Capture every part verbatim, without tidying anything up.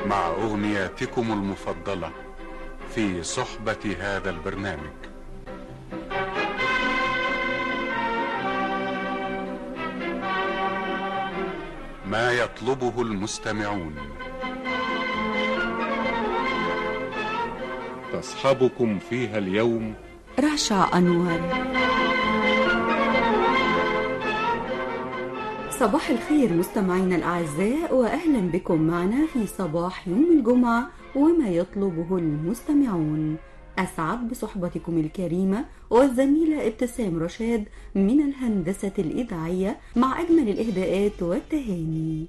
مع أغنياتكم المفضلة في صحبة هذا البرنامج. ما يطلبه المستمعون. تصحبكم فيها اليوم رشا أنور. صباح الخير مستمعينا الأعزاء، وأهلا بكم معنا في صباح يوم الجمعة وما يطلبه المستمعون. أسعد بصحبتكم الكريمة والزميلة ابتسام رشاد من الهندسة الإذاعية مع أجمل الإهداءات والتهاني.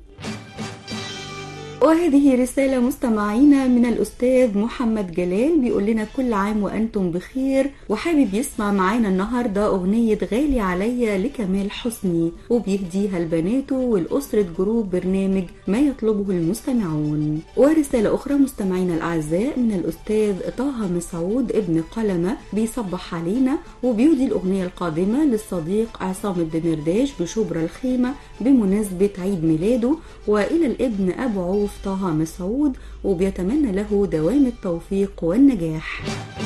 وهذه رسالة مستمعينا من الأستاذ محمد جلال، بيقول لنا كل عام وأنتم بخير، وحابب يسمع معانا النهاردة أغنية غالي عليا لكمال حسني، وبيهديها لبناته والأسرة جروب برنامج ما يطلبه المستمعون. ورسالة أخرى مستمعينا الأعزاء من الأستاذ طه مسعود ابن قلمة، بيصبح علينا وبيهدي الأغنية القادمة للصديق عصام الدمرداش بشبرا الخيمة بمناسبة عيد ميلاده، وإلى الابن أبو عوف طه مسعود، وبيتمنى له دوام التوفيق والنجاح.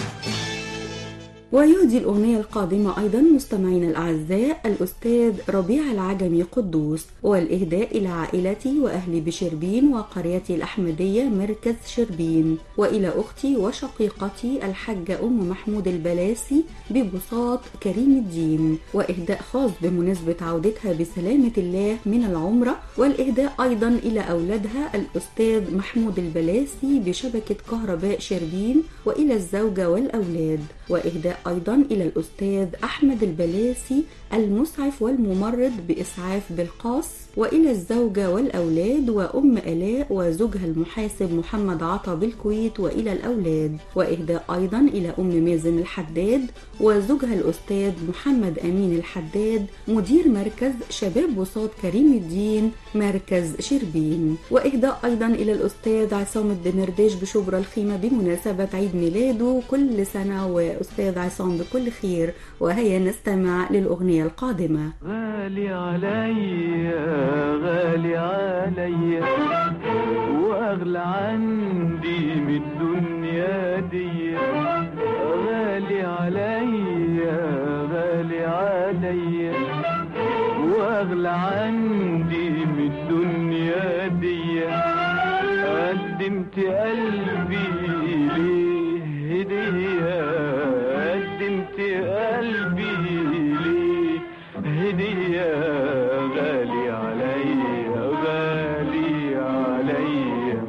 ويهدي الأغنية القادمة أيضا مستمعين الأعزاء الأستاذ ربيع العجمي قدوس، والإهداء إلى عائلتي وأهلي بشربين وقريتي الأحمدية مركز شربين، وإلى أختي وشقيقتي الحاجة أم محمود البلاسي ببساط كريم الدين، وإهداء خاص بمناسبة عودتها بسلامة الله من العمرة، والإهداء أيضا إلى أولادها الأستاذ محمود البلاسي بشبكة كهرباء شربين، وإلى الزوجة والأولاد، وإهداء أيضا إلى الأستاذ أحمد البلاسي المسعف والممرض بإسعاف بالقاص، وإلى الزوجة والأولاد وأم آلاء وزوجها المحاسب محمد عطا بالكويت، وإلى الأولاد، وإهداء أيضا إلى أم مازن الحداد وزوجها الأستاذ محمد أمين الحداد مدير مركز شباب وساط كريم الدين مركز شربين، وإهداء أيضا إلى الأستاذ عصام الدمرداش بشبرا الخيمة بمناسبة عيد ميلاده. كل سنة وأستاذ عصام بكل خير. وهيا نستمع للأغنية القادمة. غالي عليا غالي عليا واغلى عندي من الدنيا دي، غالي عليا غالي عليا واغلى عندي من الدنيا دي، قدمت قلبي ليه هدية، قدمت قلبي ليه هدية، غالي عليا غالي عليا.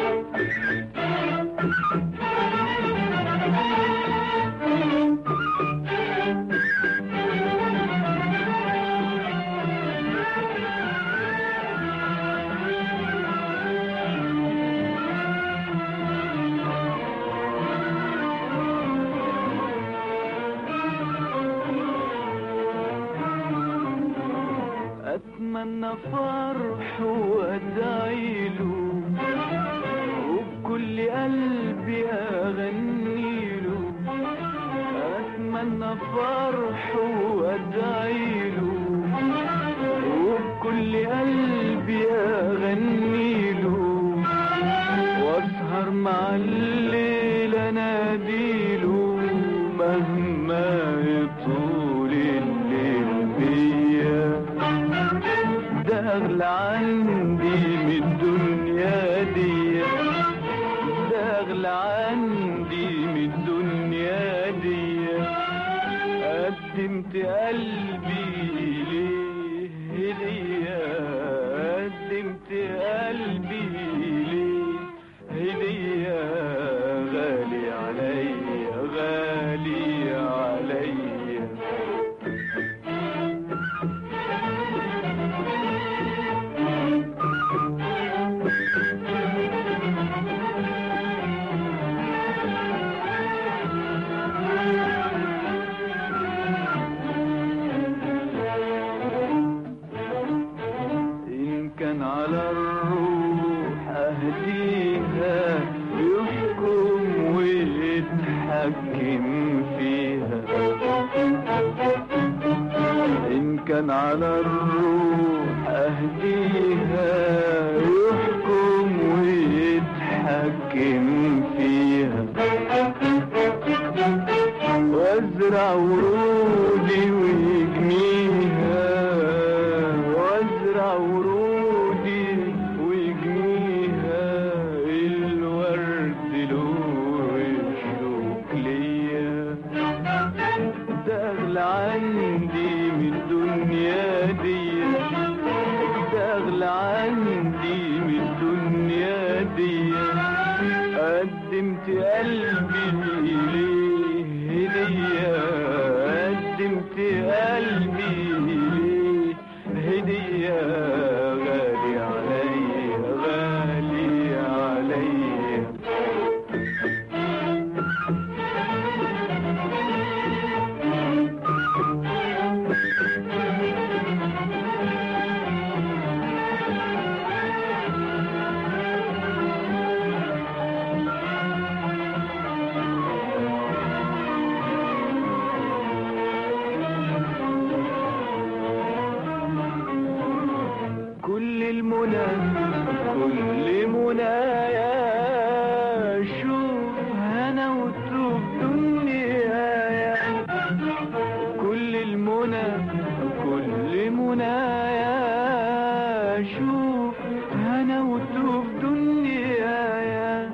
أتمنى فرح وأدعيله وبكل قلبي أغنيله، أتمنى فرح وأدعيله وبكل قلبي أغنيله، وأسهر مع الليل أناديله مهما يطول الليل بيا، ده أغلى عندي من الدنيا دي، ده أغلى عندي من الدنيا دي، قدمت قلبي ليه هدية، قدمت قلبي ليه هدية، غالي عليا غالي عليا. إن كان على الروح أهديها يحكم ويتحكم فيها، إن كان على الروح أهديها يحكم ويتحكم اتحكم فيها، وازرع ورودي ويجنيها، وازرع ورودي ويجنيها، الورد له الشوك ليا، ده اغلى عندي من الدنيا دي، ده اغلى عندي من الدنيا دي، قدمت قلبي ليه هدية، قدمت قلبي ليه هدية، غالي عليا غالي عليا. كل المنى كل منايا، شوف هنا وتوب دنيايا، كل المنى كل منايا، شوف هنا وتوب دنيايا،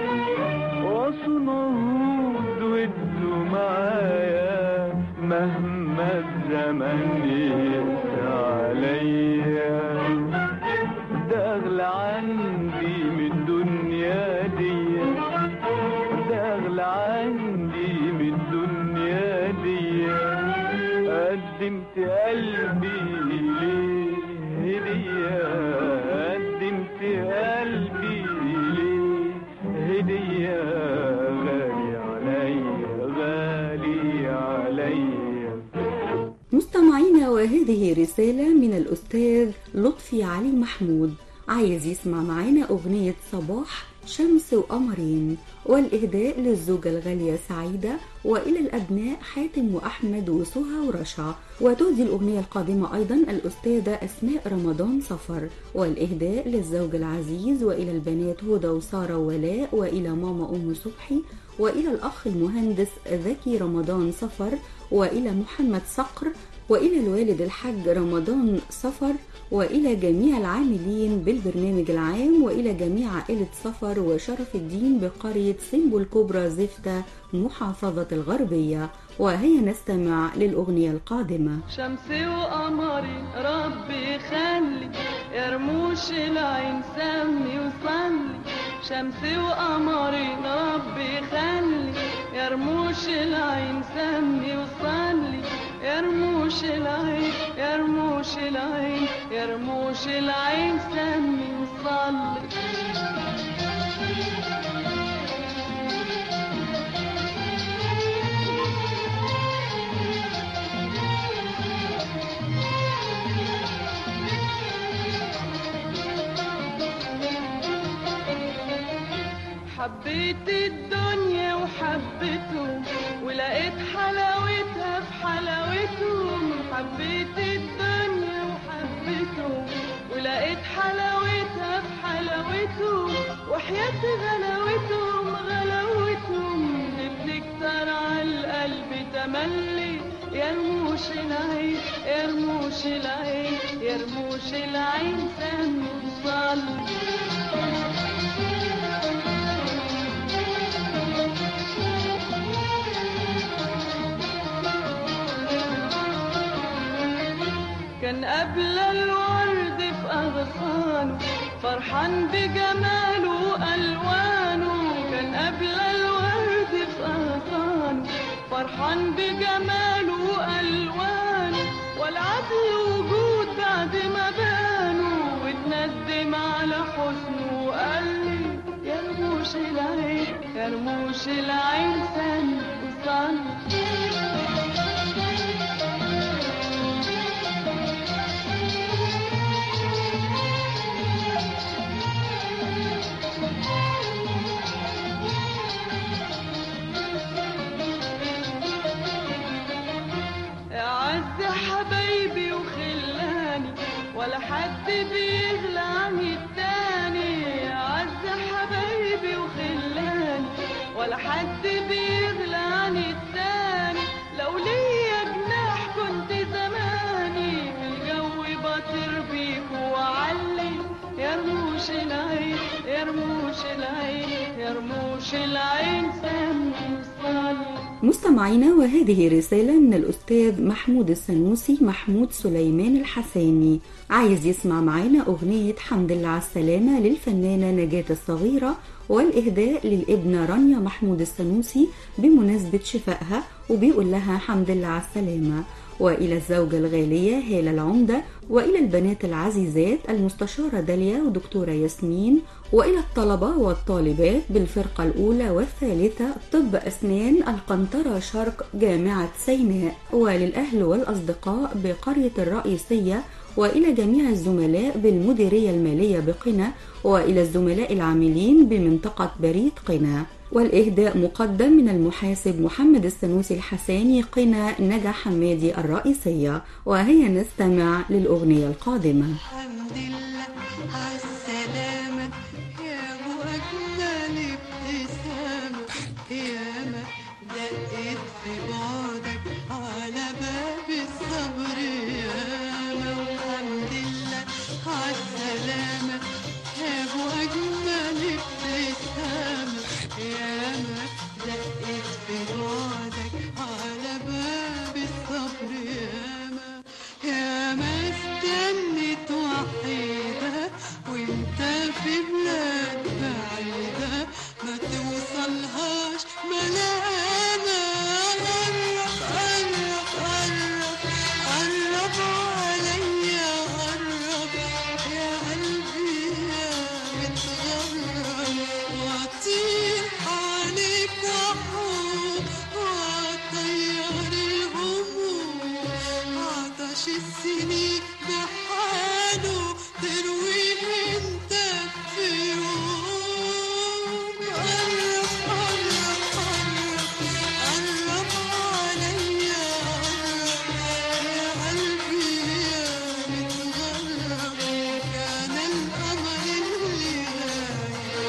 وصنعود ودوا معايا مهما الزمن يقسى عليا، ده اغلى عندي من الدنيا دي، ده اغلى عندي من الدنيا دي، قدمت قلبي ليه هدية، قدمت قلبي ليه هدية، غالي عليا غالي عليا. مستمعينا، وهذه رسالة من الأستاذ لطفي علي محمود، عايز يسمع معانا أغنية صباح شمس وقمرين، والإهداء للزوجة الغالية سعيدة، وإلى الأبناء حاتم وأحمد وسهى ورشا. وتهدي الأغنية القادمة أيضا الأستاذة أسماء رمضان صفر، والإهداء للزوج العزيز، وإلى البنات هدى وسارة وولاء، وإلى ماما أم صبحي، وإلى الأخ المهندس ذكي رمضان صفر، وإلى محمد صقر، وإلى الوالد الحاج رمضان صفر، وإلى جميع العاملين بالبرنامج العام، وإلى جميع عائلة صفر وشرف الدين بقرية سمبو الكبرى زفتة محافظة الغربية. وهيا نستمع للأغنية القادمة. شمسي وقمري ربي خلي، يا رموش العين سمي وصلي، شمسي وقمري ربي خلي، يا رموش العين سمي وصلي، يا رموش العين يا رموش العين يا رموش العين سمي وصلي. حبيت الدنيا وحبيتهم، ولقيت حلاوتها في حلاوتهم، حبيت الدنيا وحبيتهم، ولقيت حلاوتها في حلاوتهم، وحياة غلاوتهم غلاوتهم، بتكتر على القلب تملي، يا رموش العين يا رموش العين يا رموش العين سمي وصلي. كان قبل الورد في أغصانه، فرحان بجماله وألوانه، كان قبل الورد في أغصانه، فرحان بجماله وألوانه، والعدل وجود بعد ما بانوا، واتندم على حسنه وقال لي يا رموش العين يا رموش العين سمي وصلي. حبايبي وخلاني، ولا حد بيغلى عن التاني، عز حبايبي وخلاني، حد بيغلى عن التاني، لو ليا جناح كنت زماني في الجو بطير بيك وعلي يا رموش العين يا رموش العين يا رموش العين سمي وصلي. مستمعينا، وهذه رسالة من الأستاذ محمود السنوسي محمود سليمان الحساني، عايز يسمع معانا أغنية حمد لله على السلامة للفنانة نجاة الصغيرة، والإهداء للابنة رانيا محمود السنوسي بمناسبة شفائها، وبيقول لها حمد لله على السلامة. وإلى الزوجة الغالية هالة العمدة، وإلى البنات العزيزات المستشارة داليا ودكتورة ياسمين، وإلى الطلبة والطالبات بالفرقة الأولى والثالثة طب أسنان القنطرة شرق جامعة سيناء، وللأهل والأصدقاء بقرية الرئيسية، وإلى جميع الزملاء بالمديرية المالية بقنا، وإلى الزملاء العاملين بمنطقة بريد قنا. والإهداء مقدم من المحاسب محمد السنوسي الحساني قنا نجا حمادي الرئيسية. وهيا نستمع للأغنية القادمة. الحمد لله على السلامة يا أبو أجمل ابتسامة، ياما دقت في بعدك على باب الصبر ياما. والحمد لله على السلامة يا أبو أجمل ابتسامة، ياما دقت في بعدك على باب الصبر ياما. ياما استنت وحيدة وانت في بلاد بعيدة ما توصلهاش ملامة. قرب قرب قرب قرب عليا قرب يا قلبي يا متغرب، واطير عليك واحوم واطير الهموم. عطش السنين بحاله ترويه انت في يوم. قرب قرب قرب قرب عليا قرب يا قلبي يا متغرب. كان القمر الليالي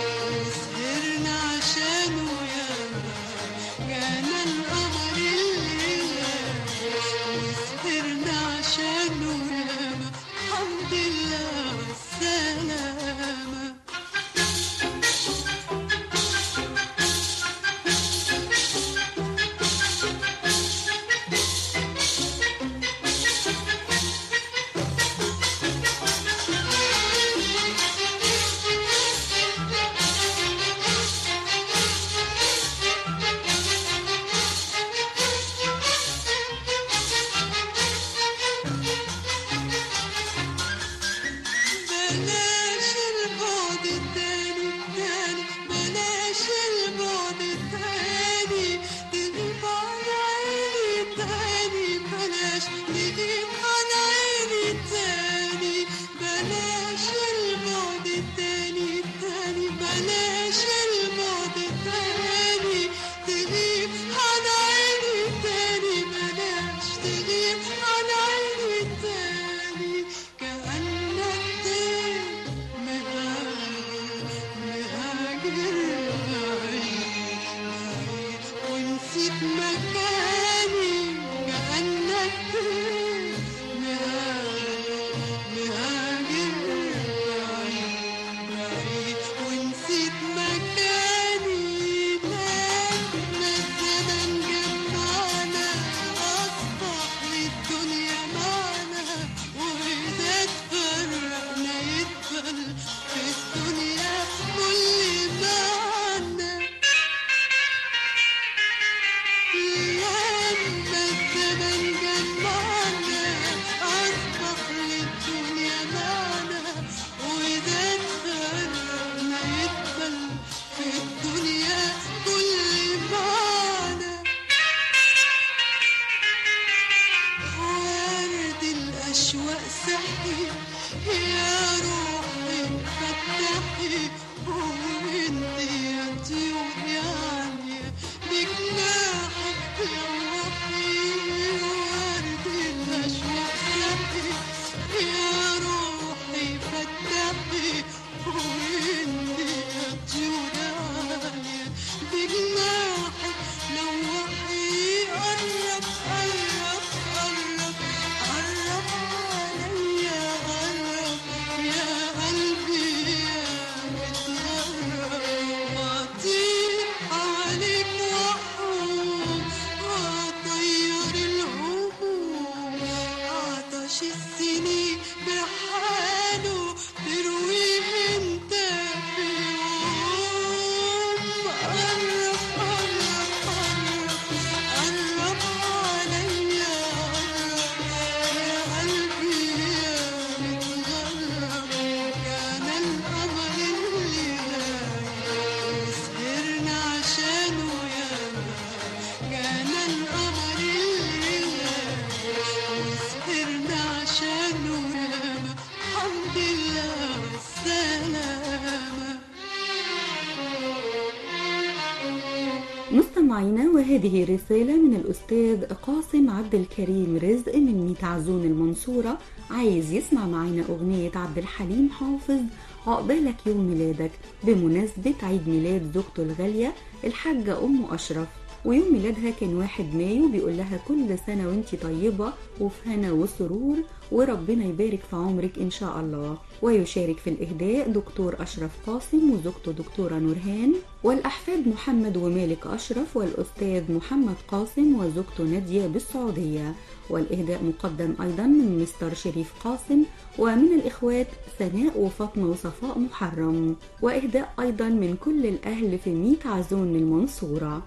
مستمعينا، وهذه رسالة من الأستاذ قاسم عبد الكريم رزق من ميت عزون المنصورة، عايز يسمع معنا أغنية عبد الحليم حافظ عقبالك يوم ميلادك بمناسبة عيد ميلاد زوجته الغالية الحاجة أم أشرف، ويوم ميلادها كان واحد مايو. بيقول لها كل سنة وانتي طيبة وفي هنا وسرور، وربنا يبارك في عمرك إن شاء الله. ويشارك في الإهداء دكتور أشرف قاسم وزوجته دكتورة نورهان، والأحفاد محمد ومالك أشرف والأستاذ محمد قاسم وزوجته نادية بالسعودية. والإهداء مقدم أيضا من مستر شريف قاسم، ومن الإخوات سناء وفاطمة وصفاء محرم. وإهداء أيضا من كل الأهل في ميت عزون المنصورة.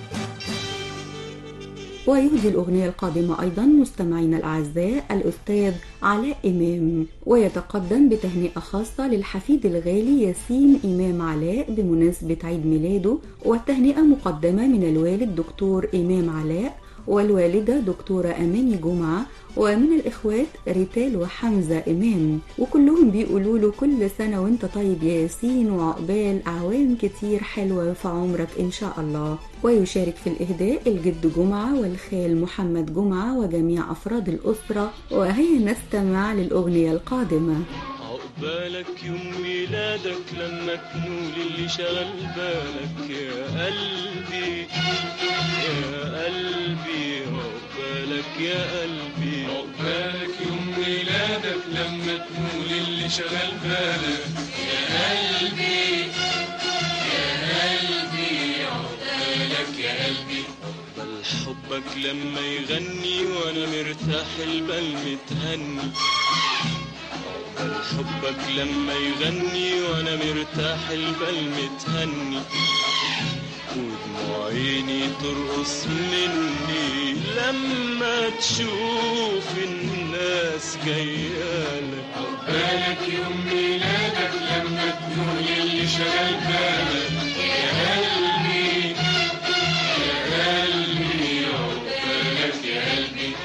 ويهدي الأغنية القادمة أيضا مستمعينا الأعزاء الأستاذ علاء إمام، ويتقدم بتهنئة خاصة للحفيد الغالي ياسين إمام علاء بمناسبة عيد ميلاده. والتهنئة مقدمة من الوالد دكتور إمام علاء والوالدة دكتورة أماني جمعة، ومن الإخوات ريتال وحمزة إمام، وكلهم بيقولوا له كل سنة وانت طيب يا ياسين، وعقبال أعوام كتير حلوة في عمرك إن شاء الله. ويشارك في الإهداء الجد جمعة والخال محمد جمعة وجميع أفراد الأسرة. وهيا نستمع للأغنية القادمة. عقبالك يوم ميلادك لما تنول اللي شغل بالك يا قلبي يا قلبي، عقبالك يا قلبي، عقبالك يوم ميلادك لما تنول اللي شغل بالك يا قلبي يا قلبي، عقبالك يا قلبي. عقبال حبك لما يغني وانا مرتاح البال متهني، حبك لما يغني وانا مرتاح البال متهني، ودموع عيني ترقص مني لما تشوف الناس جايالك. عقبالك يوم ميلادك لما تنول اللي شغل بالك يا قلبي يا قلبي، عقبالك يا قلبي.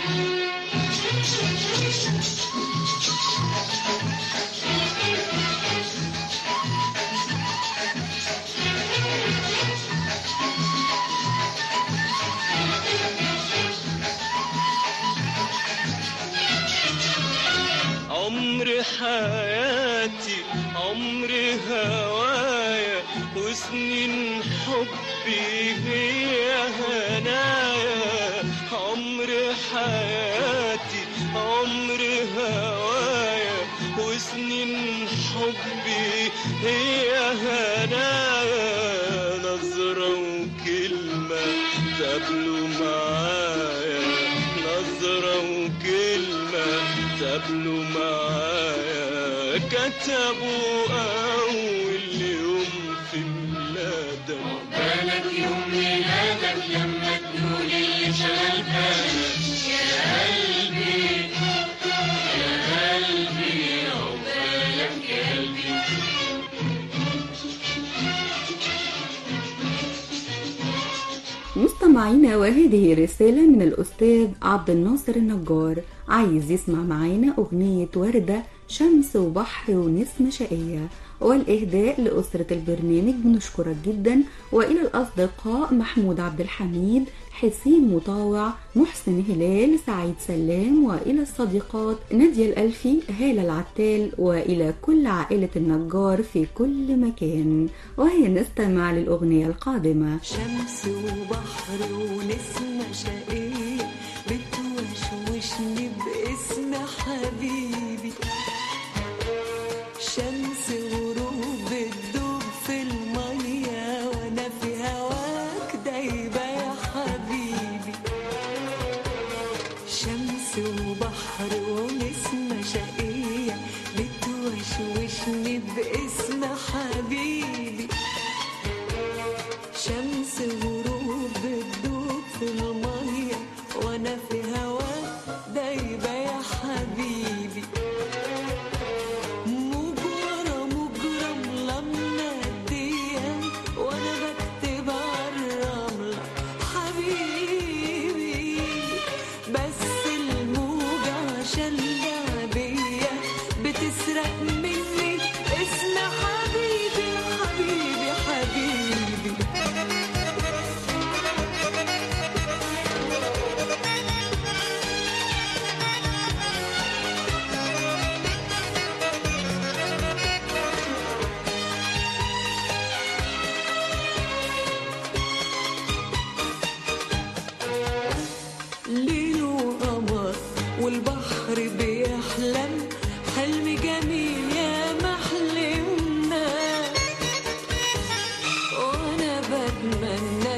عمر حياتي عمر هوايا وسنين حبي هي هنايا، عمر حياتي عمر هوايا وسنين حبي هي هنايا، نظرة وكلمة تقابلوا معايا، نظرة وكلمة تقابلوا معايا، كتبوا أول يوم في ميلادك. عقبالك يوم ميلادك لما تنول اللي شغل بالك يا قلبي يا قلبي، عقبالك يا قلبي. مستمعينا، وهذه رسالة من الأستاذ عبد الناصر النجار، عايز يسمع معانا أغنية وردة شمس وبحر ونسمة شقية. والإهداء لأسرة البرنامج بنشكرك جدا، وإلى الأصدقاء محمود عبد الحميد، حسين مطاوع، محسن هلال، سعيد سلام، وإلى الصديقات نادية الألفي، هالة العتال، وإلى كل عائلة النجار في كل مكان. وهي نستمع للأغنية القادمة. شمس وبحر ونسمة شقية بتوشوشني باسم حبيبي، شمس وغروب بتدوب في المية وانا في هواك دايبة يا حبيبي، شمس وبحر ونسمة شقية بتوشوشني باسم حبيبي، شمس وغروب بتدوب في المية وانا في هواك دايبة يا حبيبي.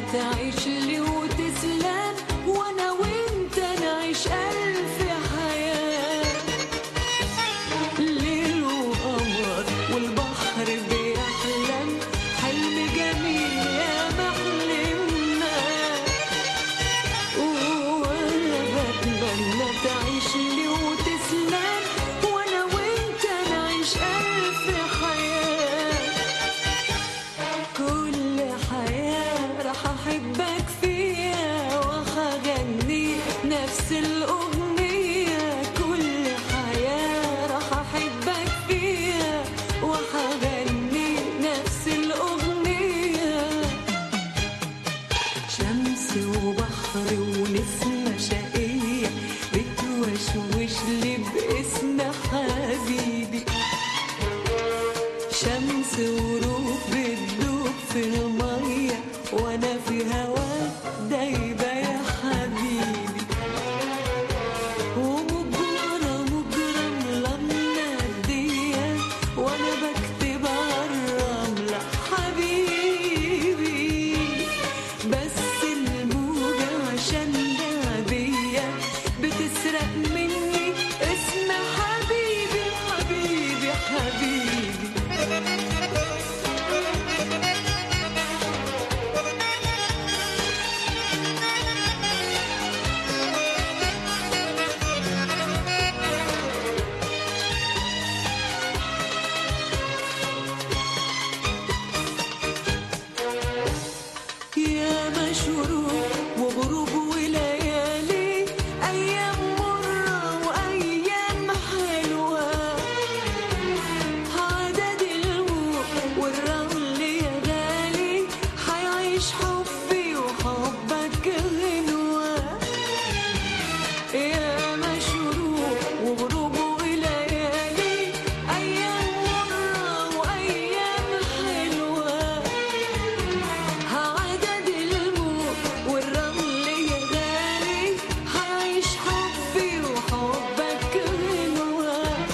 تعيش لي وتسلم، وانا وانت نعيش ألف حياة. ليل وقمر والبحر بيحلم حلم جميل يا محلمنا، وانا بتمنى تعيش لي وتسلم، وانا وانت نعيش ألف حياة. كل حياة راح احبك فيها وهغني نفس الأغنية. كل حياة راح احبك فيها وهغني نفس الأغنية. شمس وبحر ونسمة شقية بتوشوش لي باسم حبيبي. شمس وروح بتدوب في المية وانا في هواك دايبة يا حبيبي. ومجرى مجرى ملمنا الدية وانا بكتب عالرملة حبيبي. بس الموجة عشان لعبية بتسرق مني اسم حبيبي حبيبي حبيبي. يا مشروق وغروب وليالي، أيام مرة وأيام حلوة. عدد الموج والرمل يا غالي حيعيش حبي وحبك غنوة. يا مشروق وغروب وليالي، أيام مرة وأيام حلوة. عدد الموج والرمل يا غالي حيعيش حبي وحبك غنوة.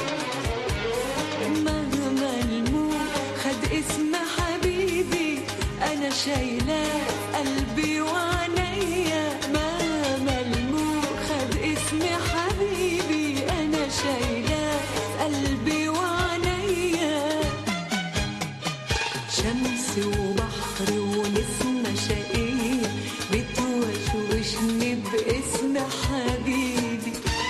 مهما الموج خد اسم حبيبي أنا شايلاه قلبي وعينيا. مهما الموج خد اسم حبيبي أنا شايلاه قلبي وعينيا. شمس وبحر ونسمة شقية بتوشوشني باسم حبيبي.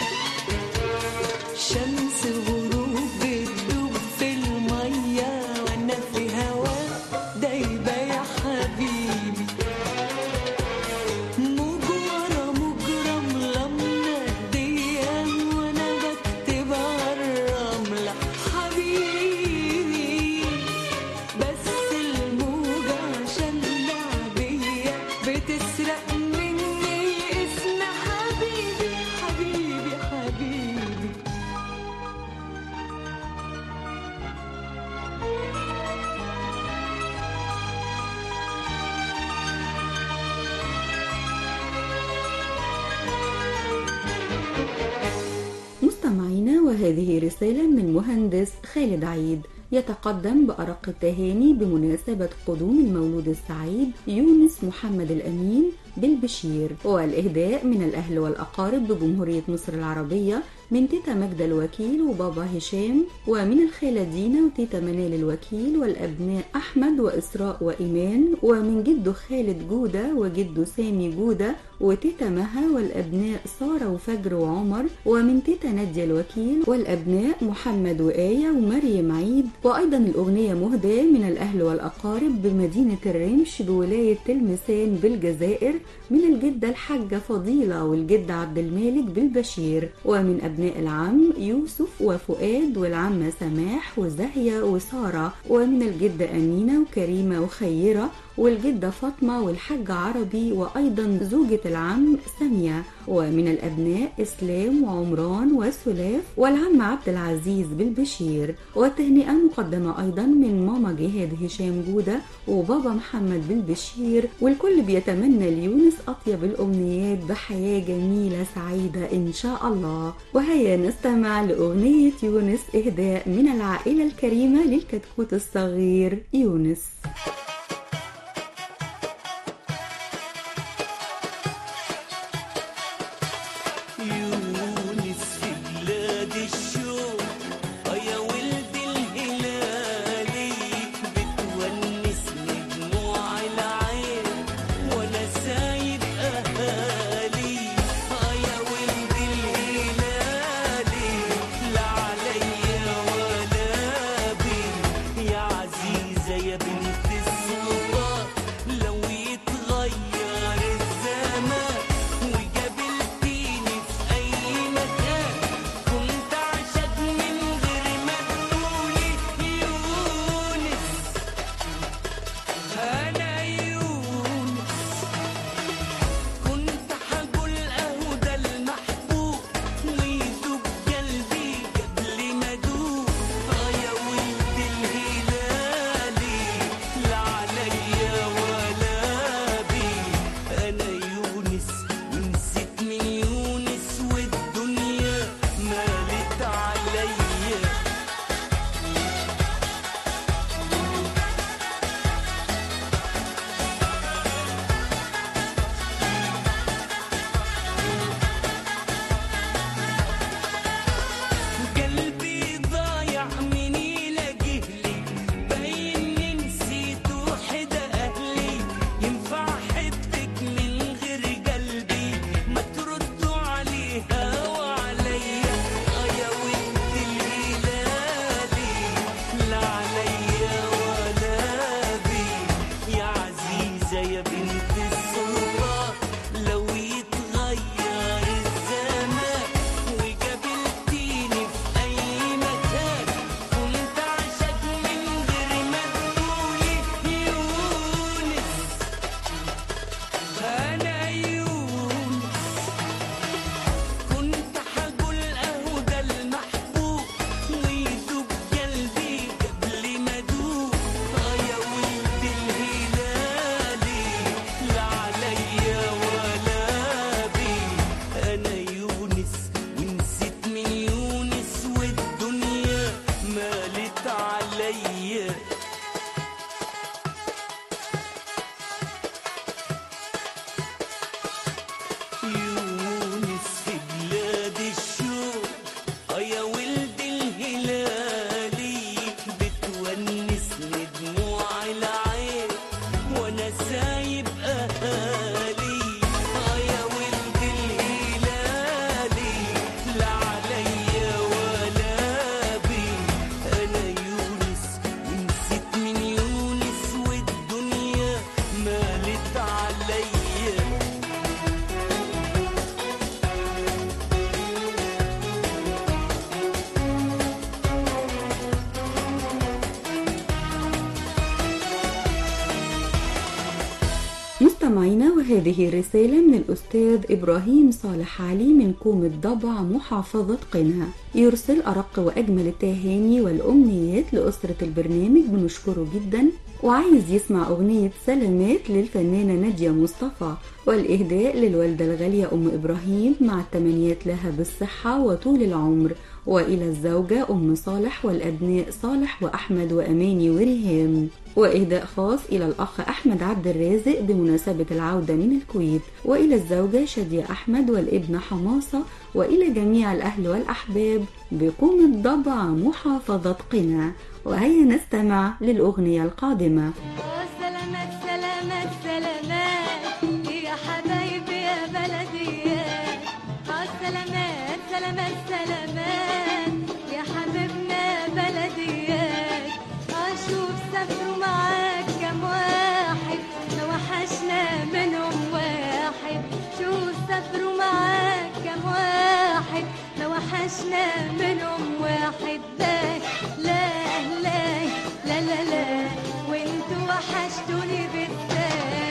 شمس غروب بتدوب في المية وانا في هواك دايبة يا حبيبي. مجرى مجرى ملمنا الدية وانا بكتب عالرملة حبيبي. بس الموجة عشان لعبية بتسرق مني اسم حبيبي حبيبي حبيبي. مستمعينا، وهذه رسالة من المهندس خالد عيد يتقدم بأرق التهاني بمناسبة قدوم المولود السعيد يونس محمد الأمين بالبشير، والإهداء من الأهل والأقارب بجمهورية مصر العربية من تيتا مجدة الوكيل وبابا هشام، ومن الخالة دينا وتيتا منال الوكيل والأبناء أحمد وإسراء وإيمان، ومن جده خالد جودة وجده سامي جودة وتيتا مها والأبناء سارة وفجر وعمر، ومن تيتا نادية الوكيل والأبناء محمد وآية ومريم عيد. وأيضا الأغنية مهداة من الأهل والأقارب بمدينة الرمش بولاية تلمسان بالجزائر من الجدة الحاجة فضيلة والجد عبد المالك بالبشير، ومن أبناء العم يوسف وفؤاد والعمة سماح وزاهية وسارة، ومن الجدة أمينة وكريمة وخيرة والجدة فاطمة والحاج عربي وأيضا زوجة العم سامية، ومن الأبناء إسلام وعمران وسلاف والعم عبد العزيز بالبشير. والتهنئة مقدمة أيضا من ماما جهاد هشام جودة وبابا محمد بالبشير، والكل بيتمنى ليونس أطيب الأمنيات بحياة جميلة سعيدة إن شاء الله. وهيا نستمع لأغنية يونس إهداء من العائلة الكريمة للكتكوت الصغير يونس. يا بنت السلطان لو يتغير الزمان وقابلتيني في أي مكان كنت أعشق من غير ما تقولي يونس. أنا يونس كنت حقول أهو ده المحبوب ويدوب قلبي قبل ما أدوب. آه يا ولد الهلالي لا عليا ولا بي. أنا يونس ونسيت من يونس والدنيا مالت عليا. يونس في بلاد الشوق اه يا ولد الهلالي بتونسني دموع العين وانا سايب اهالي. اه يا ولد الهلالي لا عليا ولا بي. انا يونس ونسيت من يونس والدنيا مالت عليا. مستمعينا، وهذه رسالة من الأستاذ إبراهيم صالح علي من كوم الضبع محافظة قنا، يرسل أرق وأجمل التهاني والأمنيات لأسرة البرنامج، بنشكره جدا، وعايز يسمع أغنية سلامات للفنانة نادية مصطفى، والإهداء للوالدة الغالية أم إبراهيم مع التمنيات لها بالصحة وطول العمر، وإلى الزوجة أم صالح والأبناء صالح وأحمد وأماني وريهام، وإهداء خاص إلى الأخ أحمد عبد الرازق بمناسبة العودة من الكويت، وإلى الزوجة شادية أحمد والابن حماصة، وإلى جميع الأهل والأحباب بكوم الضبع محافظة قنا. وهيا نستمع للأغنية القادمة. سلامات سلامات سلامات يا حبايبي يا بلديات. سلامات سلامات سلامات يا حبيبنا بلديات. أشوف سافروا معاك كم واحد لو وحشنا منهم واحد. شوف سافروا معاك كم واحد لو وحشنا منهم واحد. لا لا لا لا لا وانتوا وحشتوني بالذات.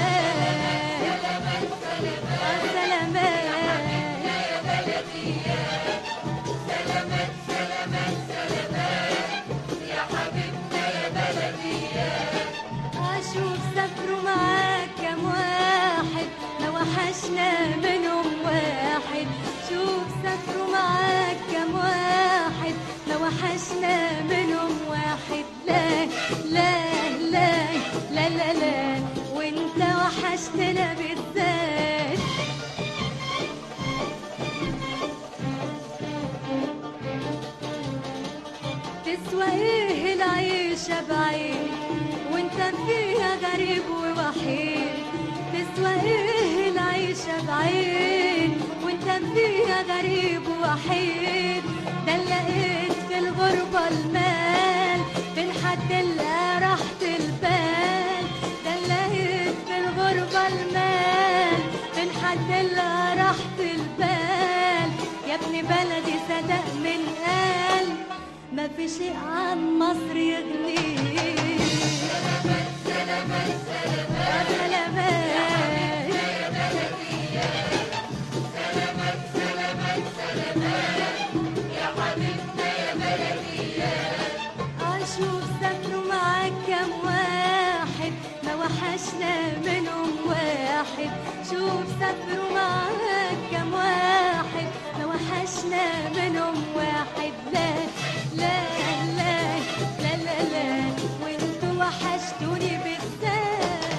سلامات سلامات سلامات يا بلديات. سلامات سلامات سلامات يا حبيبنا يا بلديات. أشوف سافروا معاك كم واحد لو وحشنا منهم واحد. شوف سافروا معاك كم واحد لو وحشنا منهم واحد. لا لا لا لا لا لا وانت وحشتنا بالذات. تسوى ايه العيشة بعيد وانت فيها غريب ووحيد. تسوى ايه العيشة بعيد وانت فيها غريب ووحيد. ده لقيت في الغربة المال بين حد اللي راحة البال. ده لقيت في الغربة المال بين حد اللي راحة البال. يا ابن بلدي صدق من قال ما في شيء عن مصر يغنيه. سلامات سلامات سلامات سلامات يا بلديات. سلامات سلامات سلامات يا حبيبنا يا بلديات. أشوف سافروا معاك كم واحد ما وحشنا منهم واحد. شوف سافروا معاك كم واحد ما وحشنا منهم واحد. لا لا لا لا لا لا وانتوا وحشتوني بالذات.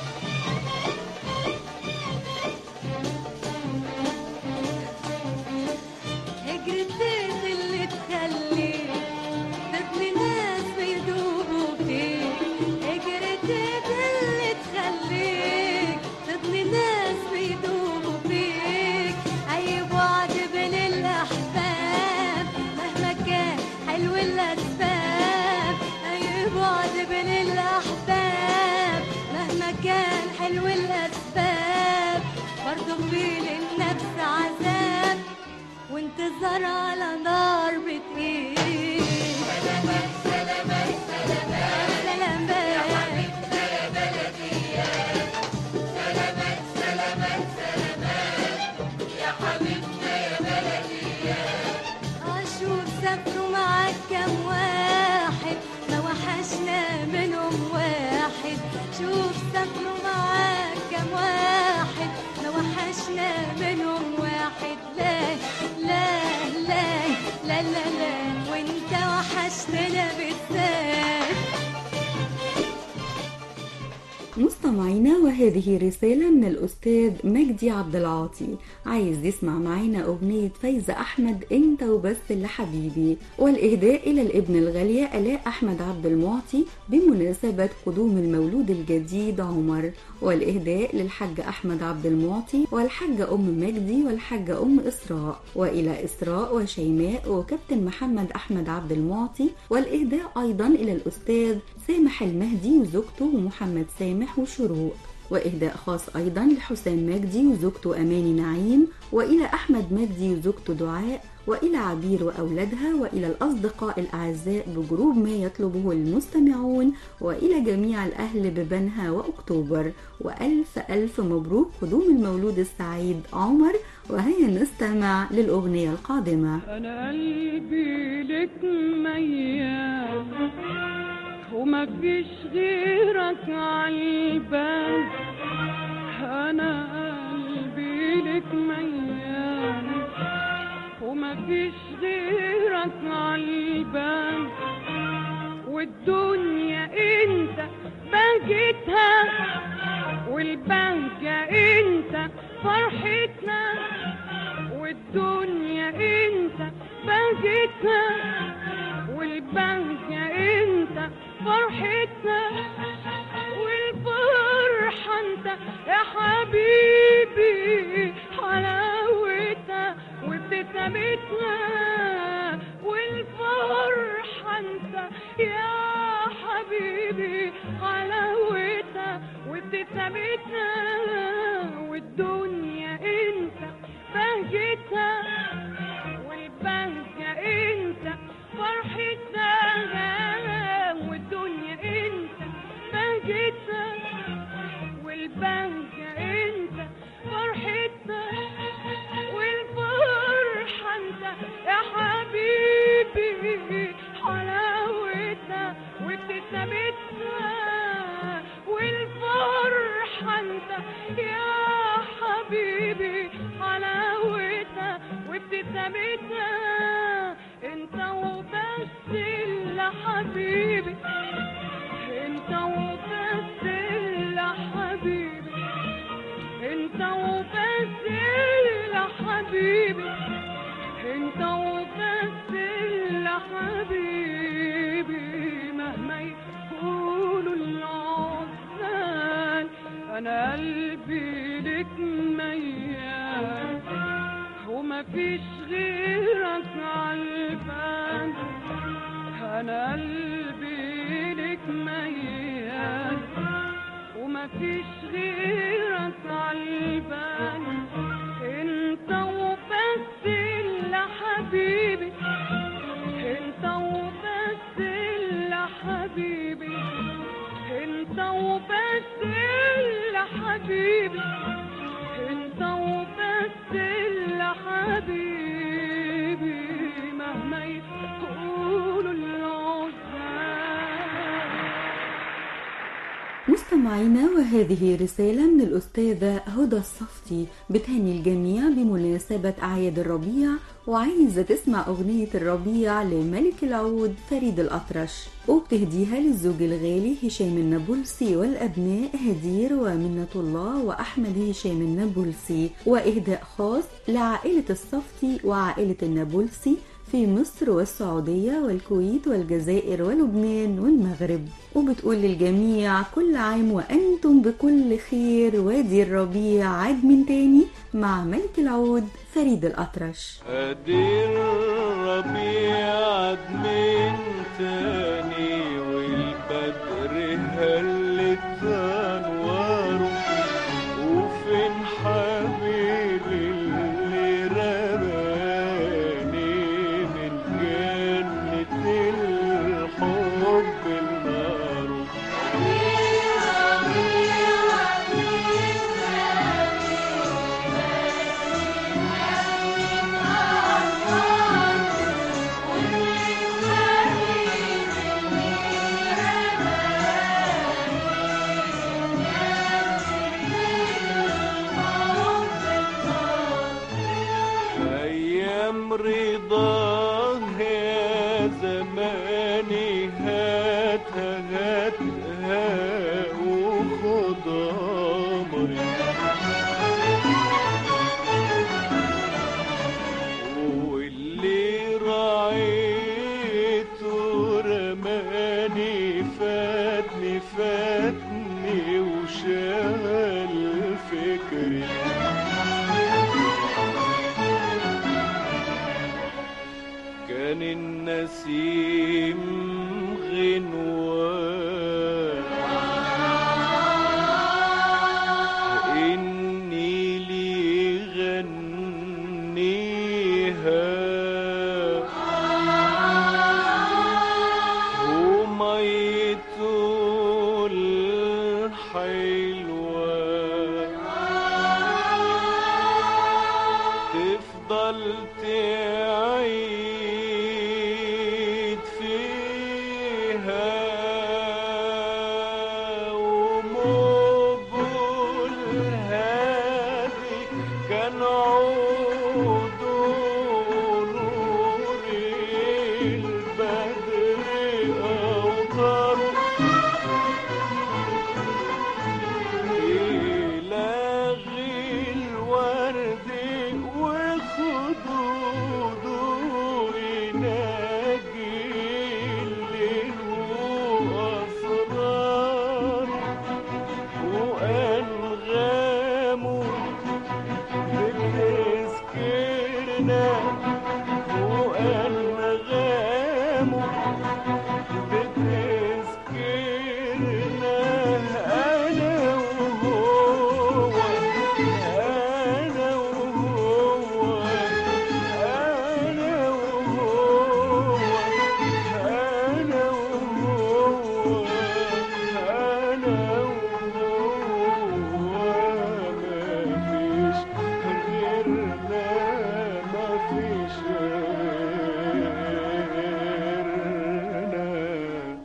هجرتين اللي تخليك تبني ناس بيدوبوا فيك. هجرتين اللي تخليك تبني ناس بيدوبوا فيك. أي بعد بين الأحباب مهما كان حلو الأسباب. أي بعد بين الأحباب مهما كان برضه في للنفس عذاب وانتظار على نار بتقيل. سلامات سلامات سلامات سلامات يا حبيبنا يا بلديات. سلامات سلامات سلامات يا حبيبنا يا بلديات. اشوف سافروا معاك كام واحد ما وحشنا منهم واحد. شوف سافروا معاك كام واحد ما وحشنا منهم واحد. لا لا لا لا لا لا وانت وحشتنا بالذات. مستمعينا، وهذه رسالة من الأستاذ مجدي عبد العاطي، عايز يسمع معانا أغنية فايزة أحمد أنت وبس اللي حبيبي، والإهداء إلى الابن الغالية آلاء أحمد عبد المعطي بمناسبة قدوم المولود الجديد عمر، والإهداء للحاج أحمد عبد المعطي والحاجة أم مجدي والحاجة أم إسراء، وإلى إسراء وشيماء وكابتن محمد أحمد عبد المعطي، والإهداء أيضا إلى الأستاذ سامح المهدي وزوجته ومحمد سامح وشروق، وإهداء خاص أيضا لحسام مجدي وزوجته أماني نعيم، وإلى أحمد مجدي وزوجته دعاء، وإلى عبير وأولادها، وإلى الأصدقاء الأعزاء بجروب ما يطلبه المستمعون، وإلى جميع الأهل ببنها وأكتوبر، وألف ألف مبروك قدوم المولود السعيد عمر. وهيا نستمع للأغنية القادمة. أنا قلبي لك ميال وما فيش غيرك عالبال. أنا قلبي لك ميال وما فيش غيرك عالبال. والدنيا انت بهجتها والبهجة انت فرحتنا. والدنيا انت بهجتها والبهجة انت فرحتنا. والفرحة انت يا حبيبي حلاوتها وابتسامتنا. والفرحة انت يا حبيبي حلاوتها وابتسامتنا. والدنيا انت بهجتها والبهجة انت فرحتنا. والدنيا انت بهجتها والبهجة انت فرحتنا. والفرحة انت يا حبيبي حلاوتها وابتسامتها. والفرحة انت يا حبيبي حلاوتها وابتسامتها. انت وبس اللي حبيبي انت وبس اللي حبيبي انت وبس اللي حبيبي انت وبس اللي حبيبي. مهما يقولوا العزال انا قلبي لك ميال وما فيش غيرك عالبال. انا قلبي لك ميال وما فيش غيرك عالبال. انت وبس اللي حبيبي انت وبس اللي حبيبي انت وبس اللي حبيبي انت وبس اللي حبيبي. مهما يقولوا العزال. مستمعينا، وهذه رسالة من الأستاذة هدى الصفتي بتهني الجميع بمناسبة أعياد الربيع، وعايزة تسمع أغنية الربيع لملك العود فريد الأطرش، وبتهديها للزوج الغالي هشام النابلسي والأبناء هدير ومنة الله وأحمد هشام النابلسي، وإهداء خاص لعائلة الصفتي وعائلة النابلسي في مصر والسعودية والكويت والجزائر ولبنان والمغرب. وبتقول للجميع كل عام وأنتم بكل خير، وادي الربيع عاد من تاني مع ملك العود فريد الأطرش. ادي الربيع عاد من تاني والبدر هلت انواره وفين حبيبي فاتني وشغل فكري. كان النسيم غنوان إني لي غنيها، وميته الحلوة تفضل تعيد فيها، وموجه الهادي كان عوده نور البدر أوطاره، يلاغي الورد وخدوده يناجي الليل وأسراره، وأنغامه بتذكرنا، وأنغامه بتذكرنا أنا وهو، أنا وهو، أنا وهو، أنا وهو، أنا وهو، مفيش غيرنا، مفيش غيرنا.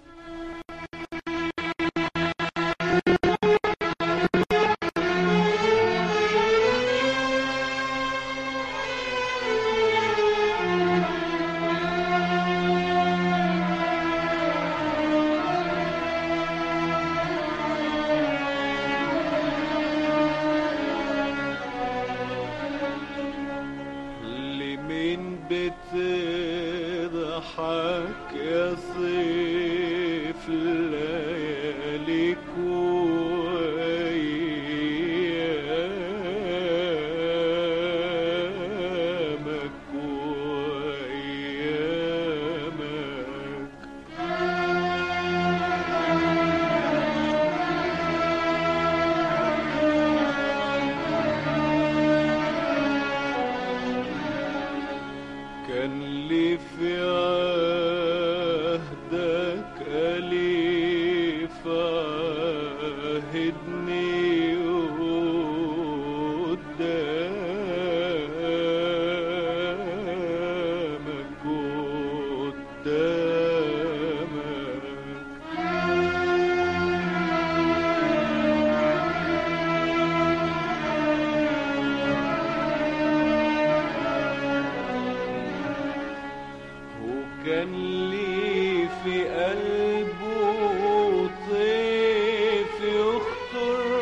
لمين بتضحك يا صيف لياليك وأيامك وأيامك؟ كان لي في عهدك أليف عهدني قدامك قدامك. وكان لي في قلبه طيف يخطر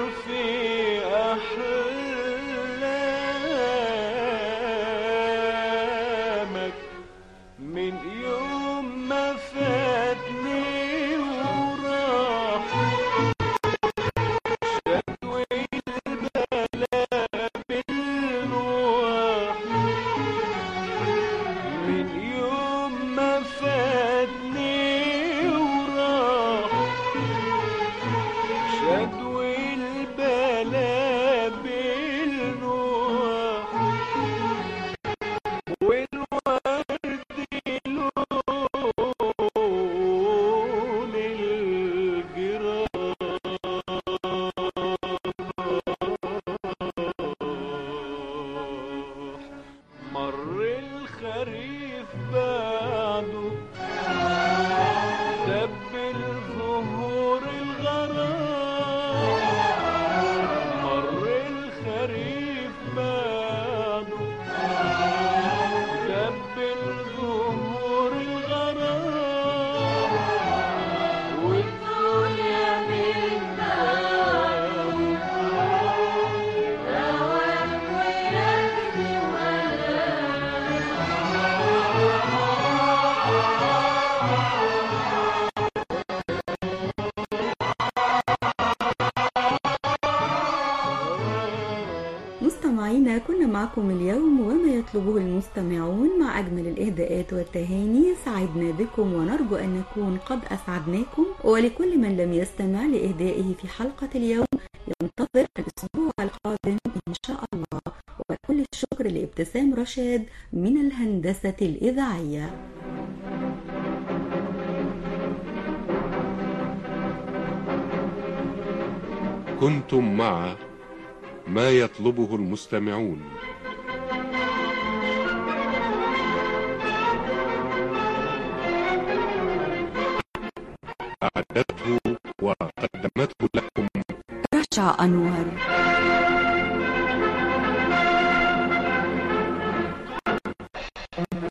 كنا معكم اليوم وما يطلبه المستمعون مع أجمل الإهداءات والتهاني. سعدنا بكم ونرجو أن نكون قد أسعدناكم، ولكل من لم يستمع لإهدائه في حلقة اليوم ينتظر الأسبوع القادم إن شاء الله. وكل الشكر لابتسام رشاد من الهندسة الإذاعية. كنتم مع ما يطلبه المستمعون. أعدته وقدمته لكم رشا أنور.